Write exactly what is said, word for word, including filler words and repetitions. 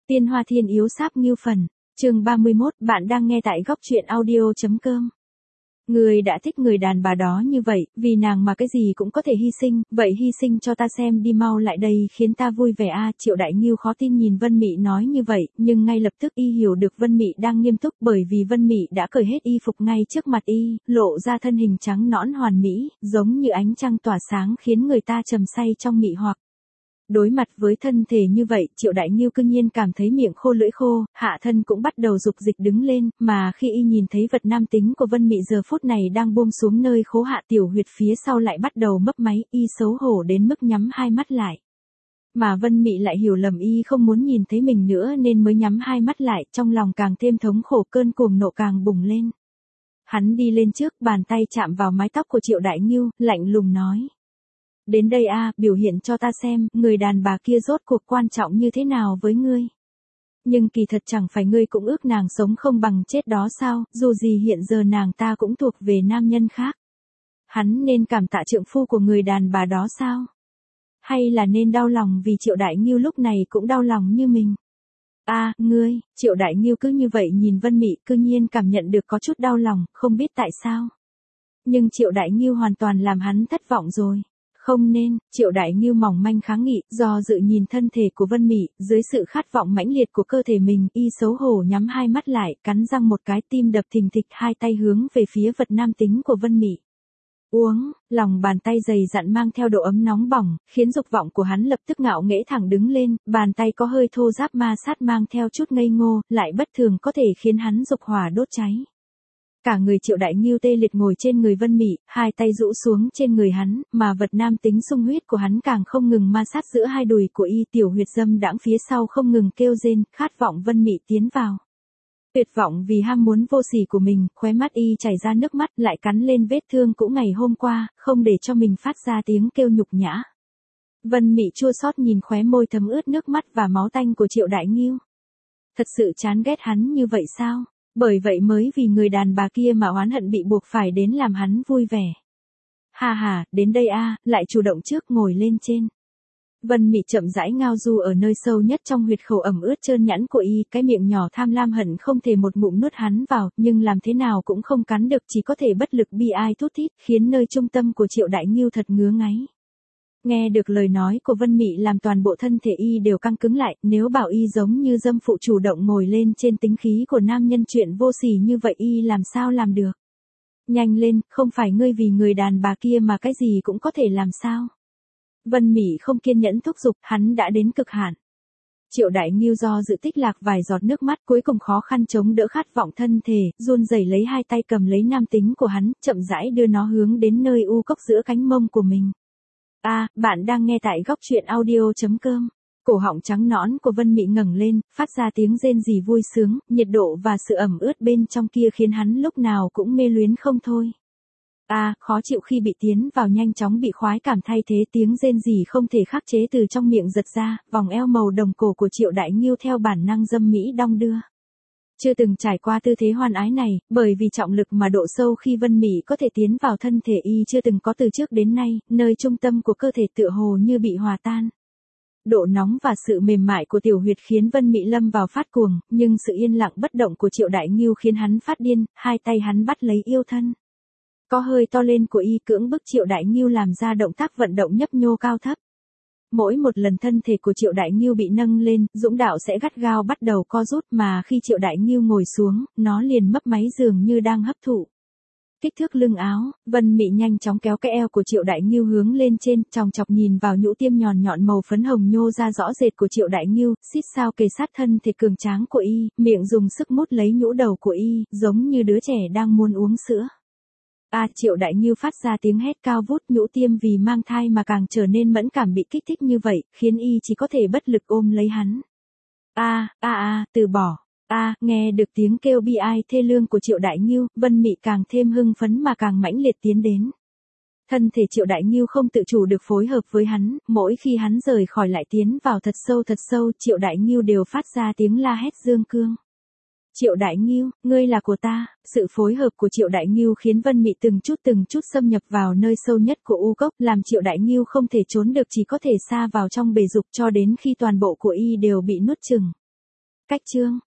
Tiên Hoa Thiên Yếu Sáp Ngưu Phần, chương ba mươi mốt, bạn đang nghe tại góc truyện audio.com. Người đã thích người đàn bà đó như vậy, vì nàng mà cái gì cũng có thể hy sinh, vậy hy sinh cho ta xem đi, mau lại đây khiến ta vui vẻ a. Triệu Đại Ngưu khó tin nhìn Vân Mị nói như vậy, nhưng ngay lập tức y hiểu được Vân Mị đang nghiêm túc, bởi vì Vân Mị đã cởi hết y phục ngay trước mặt y, lộ ra thân hình trắng nõn hoàn mỹ, giống như ánh trăng tỏa sáng khiến người ta trầm say trong mị hoặc. Đối mặt với thân thể như vậy, Triệu Đại Ngưu cương nhiên cảm thấy miệng khô lưỡi khô, hạ thân cũng bắt đầu dục dịch đứng lên, mà khi y nhìn thấy vật nam tính của Vân Mị giờ phút này đang buông xuống nơi khố hạ tiểu huyệt phía sau lại bắt đầu mấp máy, y xấu hổ đến mức nhắm hai mắt lại. Mà Vân Mị lại hiểu lầm y không muốn nhìn thấy mình nữa nên mới nhắm hai mắt lại, trong lòng càng thêm thống khổ, cơn cuồng nộ càng bùng lên. Hắn đi lên trước, bàn tay chạm vào mái tóc của Triệu Đại Ngưu, lạnh lùng nói. Đến đây a, biểu hiện cho ta xem, người đàn bà kia rốt cuộc quan trọng như thế nào với ngươi. Nhưng kỳ thật chẳng phải ngươi cũng ước nàng sống không bằng chết đó sao, dù gì hiện giờ nàng ta cũng thuộc về nam nhân khác. Hắn nên cảm tạ trượng phu của người đàn bà đó sao? Hay là nên đau lòng vì Triệu Đại Ngưu lúc này cũng đau lòng như mình? A, ngươi, Triệu Đại Ngưu cứ như vậy nhìn Vân Mị, cư nhiên cảm nhận được có chút đau lòng, không biết tại sao. Nhưng Triệu Đại Ngưu hoàn toàn làm hắn thất vọng rồi. Không nên, Triệu Đại Ngưu mỏng manh kháng nghị, do dự nhìn thân thể của Vân Mị, dưới sự khát vọng mãnh liệt của cơ thể mình, y xấu hổ nhắm hai mắt lại, cắn răng một cái, tim đập thình thịch, hai tay hướng về phía vật nam tính của Vân Mị. Uống, lòng bàn tay dày dặn mang theo độ ấm nóng bỏng, khiến dục vọng của hắn lập tức ngạo nghễ thẳng đứng lên, bàn tay có hơi thô ráp ma sát mang theo chút ngây ngô, lại bất thường có thể khiến hắn dục hỏa đốt cháy. Cả người Triệu Đại Ngưu tê liệt ngồi trên người Vân Mị, hai tay rũ xuống trên người hắn, mà vật nam tính xung huyết của hắn càng không ngừng ma sát giữa hai đùi của y, tiểu huyệt dâm đãng phía sau không ngừng kêu rên, khát vọng Vân Mị tiến vào. Tuyệt vọng vì ham muốn vô sỉ của mình, khóe mắt y chảy ra nước mắt, lại cắn lên vết thương cũ ngày hôm qua, không để cho mình phát ra tiếng kêu nhục nhã. Vân Mị chua xót nhìn khóe môi thấm ướt nước mắt và máu tanh của Triệu Đại Ngưu. Thật sự chán ghét hắn như vậy sao? Bởi vậy mới vì người đàn bà kia mà oán hận bị buộc phải đến làm hắn vui vẻ. Hà hà, đến đây a, lại chủ động trước ngồi lên trên. Vân Mị chậm rãi ngao du ở nơi sâu nhất trong huyệt khẩu ẩm ướt trơn nhẵn của y, cái miệng nhỏ tham lam hận không thể một ngụm nuốt hắn vào, nhưng làm thế nào cũng không cắn được, chỉ có thể bất lực bi ai thút thít, khiến nơi trung tâm của Triệu Đại Ngưu thật ngứa ngáy. Nghe được lời nói của Vân Mị làm toàn bộ thân thể y đều căng cứng lại, nếu bảo y giống như dâm phụ chủ động ngồi lên trên tính khí của nam nhân chuyện vô sỉ như vậy y làm sao làm được. Nhanh lên, không phải ngươi vì người đàn bà kia mà cái gì cũng có thể làm sao. Vân Mị không kiên nhẫn thúc giục, hắn đã đến cực hạn. Triệu Đại Ngưu do dự tích lạc vài giọt nước mắt, cuối cùng khó khăn chống đỡ khát vọng thân thể, run rẩy lấy hai tay cầm lấy nam tính của hắn, chậm rãi đưa nó hướng đến nơi u cốc giữa cánh mông của mình. A, à, bạn đang nghe tại góc truyện audio.com. Cổ họng trắng nõn của Vân Mị ngẩng lên, phát ra tiếng rên rỉ vui sướng, nhiệt độ và sự ẩm ướt bên trong kia khiến hắn lúc nào cũng mê luyến không thôi. A, à, khó chịu khi bị tiến vào nhanh chóng bị khoái cảm thay thế tiếng rên rỉ không thể khắc chế từ trong miệng giật ra, vòng eo màu đồng cổ của Triệu Đại Ngưu theo bản năng dâm mỹ đong đưa. Chưa từng trải qua tư thế hoan ái này, bởi vì trọng lực mà độ sâu khi Vân Mị có thể tiến vào thân thể y chưa từng có từ trước đến nay, nơi trung tâm của cơ thể tựa hồ như bị hòa tan. Độ nóng và sự mềm mại của tiểu huyệt khiến Vân Mị lâm vào phát cuồng, nhưng sự yên lặng bất động của Triệu Đại Ngưu khiến hắn phát điên, hai tay hắn bắt lấy yêu thân. Có hơi to lên của y cưỡng bức Triệu Đại Ngưu làm ra động tác vận động nhấp nhô cao thấp. Mỗi một lần thân thể của Triệu Đại Ngưu bị nâng lên, dũng đạo sẽ gắt gao bắt đầu co rút, mà khi Triệu Đại Ngưu ngồi xuống, nó liền mấp máy dường như đang hấp thụ. Kích thước lưng áo, Vân Mị nhanh chóng kéo cái eo của Triệu Đại Ngưu hướng lên trên, chòng chọc nhìn vào nhũ tiêm nhọn nhọn màu phấn hồng nhô ra rõ rệt của Triệu Đại Ngưu, xít sao kề sát thân thể cường tráng của y, miệng dùng sức mút lấy nhũ đầu của y, giống như đứa trẻ đang muốn uống sữa. A, à, Triệu Đại Ngưu phát ra tiếng hét cao vút, nhũ tiêm vì mang thai mà càng trở nên mẫn cảm bị kích thích như vậy, khiến y chỉ có thể bất lực ôm lấy hắn. A, a a, từ bỏ. A, à, nghe được tiếng kêu bi ai thê lương của Triệu Đại Ngưu, Vân Mị càng thêm hưng phấn mà càng mãnh liệt tiến đến. Thân thể Triệu Đại Ngưu không tự chủ được phối hợp với hắn, mỗi khi hắn rời khỏi lại tiến vào thật sâu thật sâu, Triệu Đại Ngưu đều phát ra tiếng la hét dương cương. Triệu Đại Ngưu, ngươi là của ta. Sự phối hợp của Triệu Đại Ngưu khiến Vân Mị từng chút từng chút xâm nhập vào nơi sâu nhất của u cốc, làm Triệu Đại Ngưu không thể trốn được, chỉ có thể sa vào trong bể dục cho đến khi toàn bộ của y đều bị nuốt chửng. Cách chương